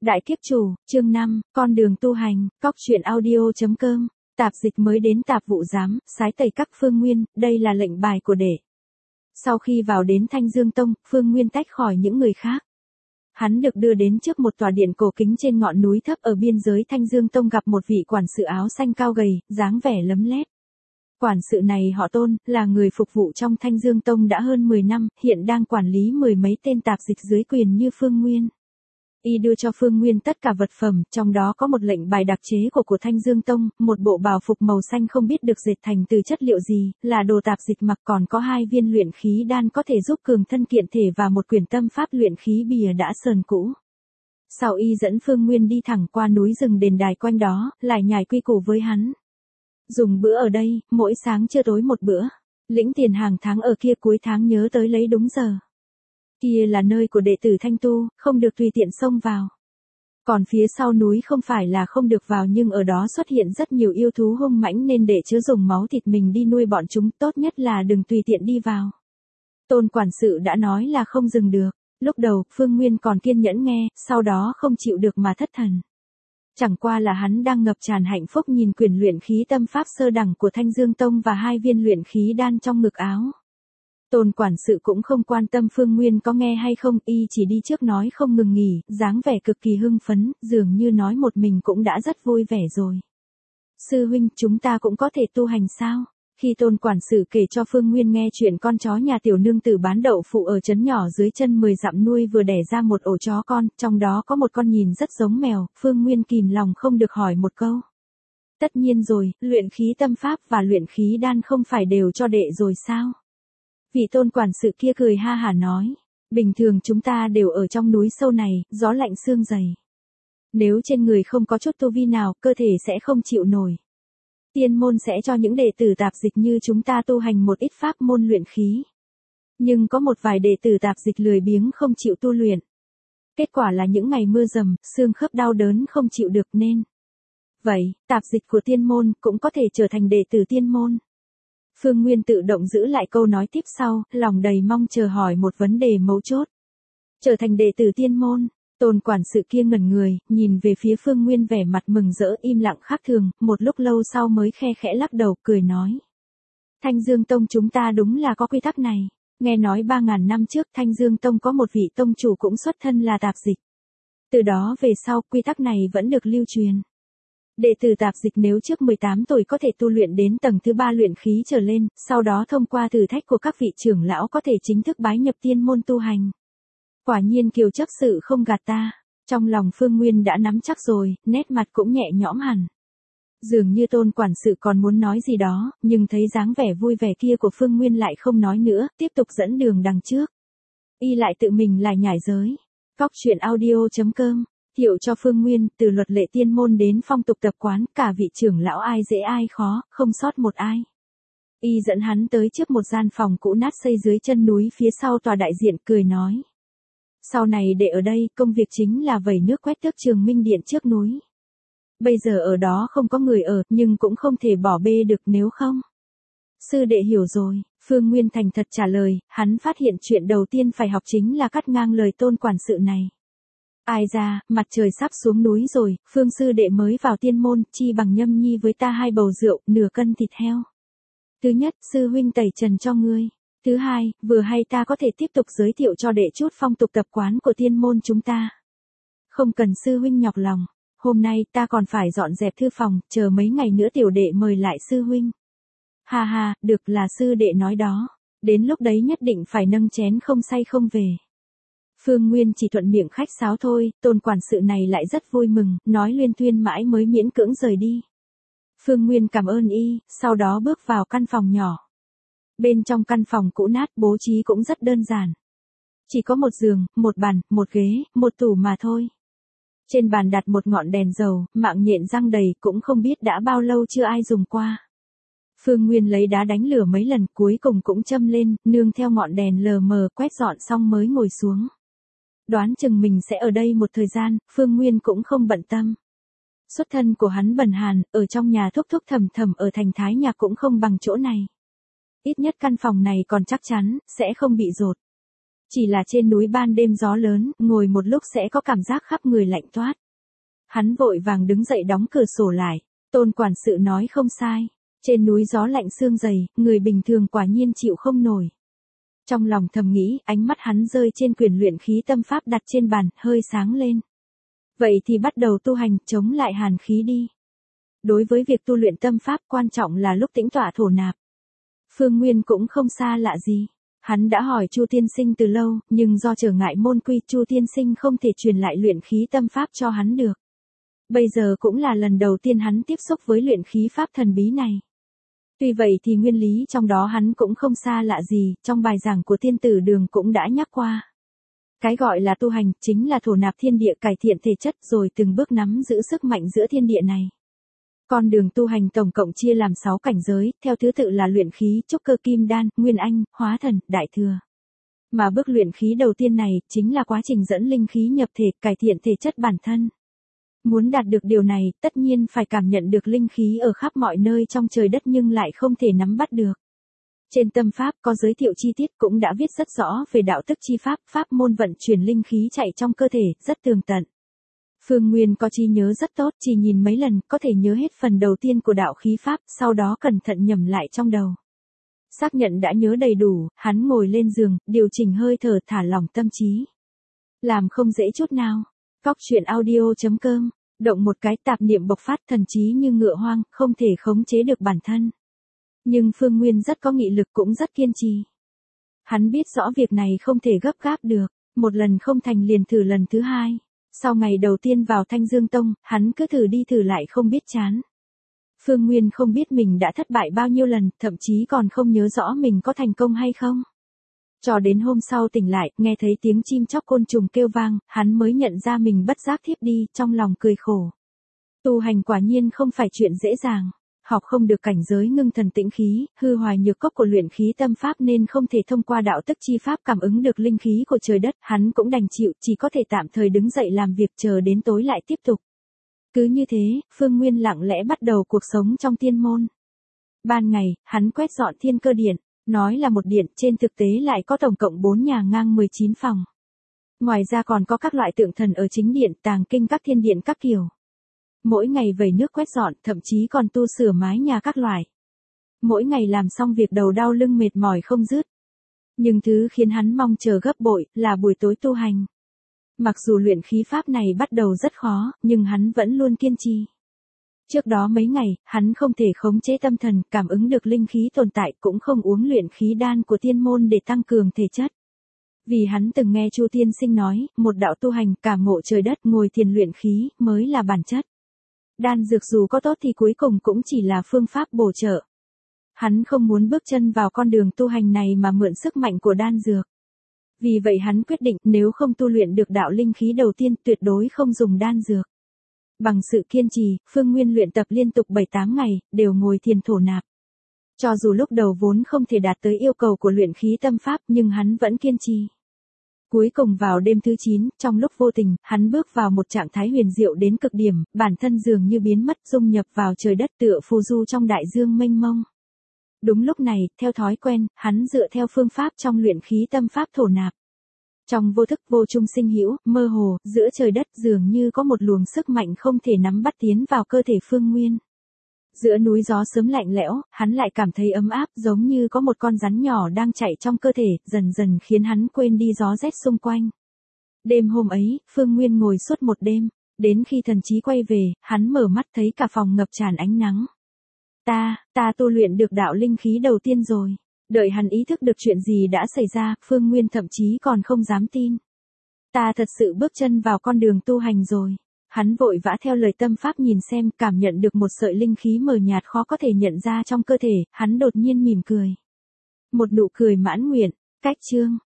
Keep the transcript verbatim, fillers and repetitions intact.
Đại kiếp chủ, chương năm, con đường tu hành, cóc truyện audio.com, tạp dịch mới đến tạp vụ giám, sái tẩy các Phương Nguyên, đây là lệnh bài của đệ. Sau khi vào đến Thanh Dương Tông, Phương Nguyên tách khỏi những người khác. Hắn được đưa đến trước một tòa điện cổ kính trên ngọn núi thấp ở biên giới Thanh Dương Tông, gặp một vị quản sự áo xanh cao gầy, dáng vẻ lấm lét. Quản sự này họ Tôn, là người phục vụ trong Thanh Dương Tông đã hơn mười năm, hiện đang quản lý mười mấy tên tạp dịch dưới quyền như Phương Nguyên. Y đưa cho Phương Nguyên tất cả vật phẩm, trong đó có một lệnh bài đặc chế của của Thanh Dương Tông, một bộ bào phục màu xanh không biết được dệt thành từ chất liệu gì, là đồ tạp dịch mặc, còn có hai viên luyện khí đan có thể giúp cường thân kiện thể và một quyển tâm pháp luyện khí bìa đã sờn cũ. Sau Y dẫn Phương Nguyên đi thẳng qua núi rừng đền đài quanh đó, lại nhải quy củ với hắn. Dùng bữa ở đây, mỗi sáng trưa tối một bữa. Lĩnh tiền hàng tháng ở kia, cuối tháng nhớ tới lấy đúng giờ. Kia là nơi của đệ tử Thanh tu, không được tùy tiện xông vào. Còn phía sau núi không phải là không được vào, nhưng ở đó xuất hiện rất nhiều yêu thú hung mãnh nên để chứa dùng máu thịt mình đi nuôi bọn chúng, tốt nhất là đừng tùy tiện đi vào. Tôn quản sự đã nói là không dừng được. Lúc đầu, Phương Nguyên còn kiên nhẫn nghe, sau đó không chịu được mà thất thần. Chẳng qua là hắn đang ngập tràn hạnh phúc nhìn quyển luyện khí tâm pháp sơ đẳng của Thanh Dương Tông và hai viên luyện khí đan trong ngực áo. Tôn quản sự cũng không quan tâm Phương Nguyên có nghe hay không, Y chỉ đi trước nói không ngừng nghỉ, dáng vẻ cực kỳ hưng phấn, dường như nói một mình cũng đã rất vui vẻ rồi. Sư huynh, chúng ta cũng có thể tu hành sao? Khi Tôn quản sự kể cho Phương Nguyên nghe chuyện con chó nhà tiểu nương tử bán đậu phụ ở trấn nhỏ dưới chân mười dặm nuôi vừa đẻ ra một ổ chó con, trong đó có một con nhìn rất giống mèo, Phương Nguyên kìm lòng không được hỏi một câu. Tất nhiên rồi, luyện khí tâm pháp và luyện khí đan không phải đều cho đệ rồi sao? Vị Tôn quản sự kia cười ha hả nói, bình thường chúng ta đều ở trong núi sâu này, gió lạnh sương dày. Nếu trên người không có chút tu vi nào, cơ thể sẽ không chịu nổi. Tiên môn sẽ cho những đệ tử tạp dịch như chúng ta tu hành một ít pháp môn luyện khí. Nhưng có một vài đệ tử tạp dịch lười biếng không chịu tu luyện. Kết quả là những ngày mưa dầm, xương khớp đau đớn không chịu được nên. Vậy, tạp dịch của tiên môn cũng có thể trở thành đệ tử tiên môn. Phương Nguyên tự động giữ lại câu nói tiếp sau, lòng đầy mong chờ hỏi một vấn đề mấu chốt. Trở thành đệ tử tiên môn. Tôn quản sự kia ngẩn người, nhìn về phía Phương Nguyên vẻ mặt mừng rỡ, im lặng khác thường, một lúc lâu sau mới khe khẽ lắc đầu, cười nói. Thanh Dương Tông chúng ta đúng là có quy tắc này. Nghe nói ba ngàn năm trước Thanh Dương Tông có một vị tông chủ cũng xuất thân là tạp dịch. Từ đó về sau, quy tắc này vẫn được lưu truyền. Đệ tử tạp dịch nếu trước mười tám tuổi có thể tu luyện đến tầng thứ ba luyện khí trở lên, sau đó thông qua thử thách của các vị trưởng lão có thể chính thức bái nhập tiên môn tu hành. Quả nhiên Kiều chấp sự không gạt ta. Trong lòng Phương Nguyên đã nắm chắc rồi, nét mặt cũng nhẹ nhõm hẳn. Dường như Tôn quản sự còn muốn nói gì đó, nhưng thấy dáng vẻ vui vẻ kia của Phương Nguyên lại không nói nữa, tiếp tục dẫn đường đằng trước. Y lại tự mình lại nhải giới. Cóc truyện audio.com, thiệu cho Phương Nguyên, từ luật lệ tiên môn đến phong tục tập quán, cả vị trưởng lão ai dễ ai khó, không sót một ai. Y dẫn hắn tới trước một gian phòng cũ nát xây dưới chân núi phía sau tòa đại diện, cười nói. Sau này để ở đây, công việc chính là vẩy nước quét tước Trường Minh Điện trước núi. Bây giờ ở đó không có người ở, nhưng cũng không thể bỏ bê được nếu không. Sư đệ hiểu rồi, Phương Nguyên thành thật trả lời, hắn phát hiện chuyện đầu tiên phải học chính là cắt ngang lời Tôn quản sự này. Ai ra, mặt trời sắp xuống núi rồi, Phương sư đệ mới vào tiên môn, chi bằng nhâm nhi với ta hai bầu rượu, nửa cân thịt heo. Thứ nhất, sư huynh tẩy trần cho ngươi. Thứ hai, vừa hay ta có thể tiếp tục giới thiệu cho đệ chút phong tục tập quán của tiên môn chúng ta. Không cần sư huynh nhọc lòng, hôm nay ta còn phải dọn dẹp thư phòng, chờ mấy ngày nữa tiểu đệ mời lại sư huynh. Ha ha, được là sư đệ nói đó, đến lúc đấy nhất định phải nâng chén không say không về. Phương Nguyên chỉ thuận miệng khách sáo thôi, Tôn quản sự này lại rất vui mừng, nói luyên thuyên mãi mới miễn cưỡng rời đi. Phương Nguyên cảm ơn Y, sau đó bước vào căn phòng nhỏ. Bên trong căn phòng cũ nát bố trí cũng rất đơn giản. Chỉ có một giường, một bàn, một ghế, một tủ mà thôi. Trên bàn đặt một ngọn đèn dầu, mạng nhện răng đầy, cũng không biết đã bao lâu chưa ai dùng qua. Phương Nguyên lấy đá đánh lửa mấy lần, cuối cùng cũng châm lên, nương theo ngọn đèn lờ mờ quét dọn xong mới ngồi xuống. Đoán chừng mình sẽ ở đây một thời gian, Phương Nguyên cũng không bận tâm. Xuất thân của hắn bần hàn, ở trong nhà thúc thúc thầm thầm ở thành Thái Nhạc cũng không bằng chỗ này. Ít nhất căn phòng này còn chắc chắn, sẽ không bị dột. Chỉ là trên núi ban đêm gió lớn, ngồi một lúc sẽ có cảm giác khắp người lạnh toát. Hắn vội vàng đứng dậy đóng cửa sổ lại. Tôn quản sự nói không sai. Trên núi gió lạnh sương dày, người bình thường quả nhiên chịu không nổi. Trong lòng thầm nghĩ, ánh mắt hắn rơi trên quyển luyện khí tâm pháp đặt trên bàn, hơi sáng lên. Vậy thì bắt đầu tu hành, chống lại hàn khí đi. Đối với việc tu luyện tâm pháp quan trọng là lúc tĩnh tọa thổ nạp. Phương Nguyên cũng không xa lạ gì. Hắn đã hỏi Chu tiên sinh từ lâu, nhưng do trở ngại môn quy, Chu tiên sinh không thể truyền lại luyện khí tâm pháp cho hắn được. Bây giờ cũng là lần đầu tiên hắn tiếp xúc với luyện khí pháp thần bí này. Tuy vậy thì nguyên lý trong đó hắn cũng không xa lạ gì, trong bài giảng của tiên tử đường cũng đã nhắc qua. Cái gọi là tu hành chính là thổ nạp thiên địa, cải thiện thể chất rồi từng bước nắm giữ sức mạnh giữa thiên địa này. Con đường tu hành tổng cộng chia làm sáu cảnh giới, theo thứ tự là luyện khí, trúc cơ, kim đan, nguyên anh, hóa thần, đại thừa. Mà bước luyện khí đầu tiên này chính là quá trình dẫn linh khí nhập thể, cải thiện thể chất bản thân. Muốn đạt được điều này, tất nhiên phải cảm nhận được linh khí ở khắp mọi nơi trong trời đất nhưng lại không thể nắm bắt được. Trên tâm pháp có giới thiệu chi tiết cũng đã viết rất rõ về đạo tức chi pháp, pháp môn vận chuyển linh khí chạy trong cơ thể, rất tường tận. Phương Nguyên có trí nhớ rất tốt, chỉ nhìn mấy lần có thể nhớ hết phần đầu tiên của đạo khí pháp, sau đó cẩn thận nhẩm lại trong đầu. Xác nhận đã nhớ đầy đủ, hắn ngồi lên giường, điều chỉnh hơi thở, thả lỏng tâm trí. Làm không dễ chút nào. Cóc truyện audio chấm com, động một cái tạp niệm bộc phát, thần trí như ngựa hoang, không thể khống chế được bản thân. Nhưng Phương Nguyên rất có nghị lực, cũng rất kiên trì. Hắn biết rõ việc này không thể gấp gáp được, một lần không thành liền thử lần thứ hai. Sau ngày đầu tiên vào Thanh Dương Tông, hắn cứ thử đi thử lại không biết chán. Phương Nguyên không biết mình đã thất bại bao nhiêu lần, thậm chí còn không nhớ rõ mình có thành công hay không. Cho đến hôm sau tỉnh lại, nghe thấy tiếng chim chóc côn trùng kêu vang, hắn mới nhận ra mình bất giác thiếp đi, trong lòng cười khổ. Tu hành quả nhiên không phải chuyện dễ dàng. Học không được cảnh giới ngưng thần tĩnh khí, hư hoài nhược cốc của luyện khí tâm pháp nên không thể thông qua đạo tức chi pháp cảm ứng được linh khí của trời đất, hắn cũng đành chịu, chỉ có thể tạm thời đứng dậy làm việc chờ đến tối lại tiếp tục. Cứ như thế, Phương Nguyên lặng lẽ bắt đầu cuộc sống trong tiên môn. Ban ngày, hắn quét dọn thiên cơ điện, nói là một điện, trên thực tế lại có tổng cộng bốn nhà ngang mười chín phòng. Ngoài ra còn có các loại tượng thần ở chính điện, tàng kinh các thiên điện các kiểu. Mỗi ngày vẩy nước quét dọn, thậm chí còn tu sửa mái nhà các loại. Mỗi ngày làm xong việc đầu đau lưng mệt mỏi không dứt. Nhưng thứ khiến hắn mong chờ gấp bội là buổi tối tu hành. Mặc dù luyện khí pháp này bắt đầu rất khó, nhưng hắn vẫn luôn kiên trì. Trước đó mấy ngày, hắn không thể khống chế tâm thần, cảm ứng được linh khí tồn tại, cũng không uống luyện khí đan của tiên môn để tăng cường thể chất. Vì hắn từng nghe Chu tiên sinh nói, một đạo tu hành, cảm ngộ trời đất, ngồi thiền luyện khí, mới là bản chất. Đan dược dù có tốt thì cuối cùng cũng chỉ là phương pháp bổ trợ. Hắn không muốn bước chân vào con đường tu hành này mà mượn sức mạnh của đan dược. Vì vậy hắn quyết định nếu không tu luyện được đạo linh khí đầu tiên tuyệt đối không dùng đan dược. Bằng sự kiên trì, Phương Nguyên luyện tập liên tục bảy tám ngày, đều ngồi thiền thổ nạp. Cho dù lúc đầu vốn không thể đạt tới yêu cầu của luyện khí tâm pháp nhưng hắn vẫn kiên trì. Cuối cùng vào đêm thứ chín, trong lúc vô tình, hắn bước vào một trạng thái huyền diệu đến cực điểm, bản thân dường như biến mất, dung nhập vào trời đất tựa phù du trong đại dương mênh mông. Đúng lúc này, theo thói quen, hắn dựa theo phương pháp trong luyện khí tâm pháp thổ nạp. Trong vô thức vô trung sinh hữu, mơ hồ, giữa trời đất dường như có một luồng sức mạnh không thể nắm bắt tiến vào cơ thể Phương Nguyên. Giữa núi gió sớm lạnh lẽo, hắn lại cảm thấy ấm áp giống như có một con rắn nhỏ đang chạy trong cơ thể, dần dần khiến hắn quên đi gió rét xung quanh. Đêm hôm ấy, Phương Nguyên ngồi suốt một đêm, đến khi thần trí quay về, hắn mở mắt thấy cả phòng ngập tràn ánh nắng. Ta, ta tu luyện được đạo linh khí đầu tiên rồi. Đợi hắn ý thức được chuyện gì đã xảy ra, Phương Nguyên thậm chí còn không dám tin. Ta thật sự bước chân vào con đường tu hành rồi. Hắn vội vã theo lời tâm pháp nhìn xem, cảm nhận được một sợi linh khí mờ nhạt khó có thể nhận ra trong cơ thể, hắn đột nhiên mỉm cười. Một nụ cười mãn nguyện, cách chương.